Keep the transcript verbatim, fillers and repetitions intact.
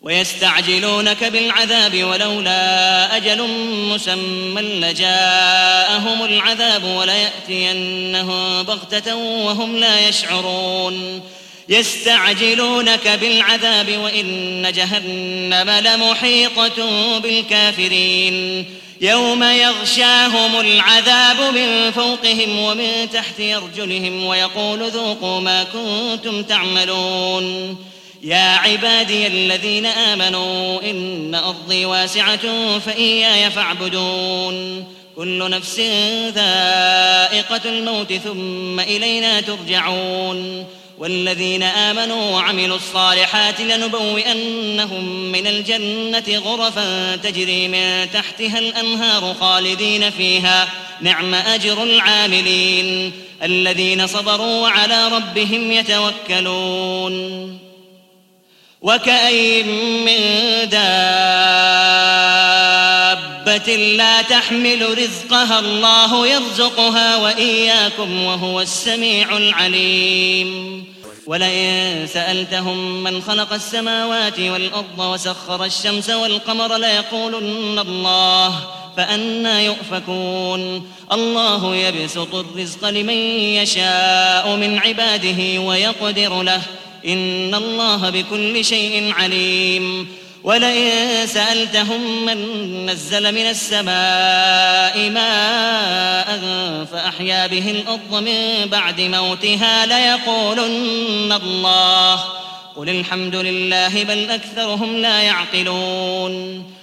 ويستعجلونك بالعذاب ولولا أجل مسمى لجاءهم العذاب وليأتينهم بغتة وهم لا يشعرون يستعجلونك بالعذاب وإن جهنم لمحيطة بالكافرين يوم يغشاهم العذاب من فوقهم ومن تحت أرجلهم ويقول ذوقوا ما كنتم تعملون يا عبادي الذين آمنوا إن أرضي واسعة فإياي فاعبدون كل نفس ذائقة الموت ثم إلينا ترجعون والذين آمنوا وعملوا الصالحات لنبوئنهم من الجنة غرفا تجري من تحتها الأنهار خالدين فيها نعم أجر العاملين الذين صبروا وعلى ربهم يتوكلون وكأين من دابة لا تحمل رزقها الله يرزقها وإياكم وهو السميع العليم ولئن سألتهم من خلق السماوات والأرض وسخر الشمس والقمر ليقولن الله فأنى يؤفكون الله يبسط الرزق لمن يشاء من عباده ويقدر له إن الله بكل شيء عليم ولئن سألتهم من نزل من السماء ماء فأحيا به الأرض من بعد موتها ليقولن الله قل الحمد لله بل أكثرهم لا يعقلون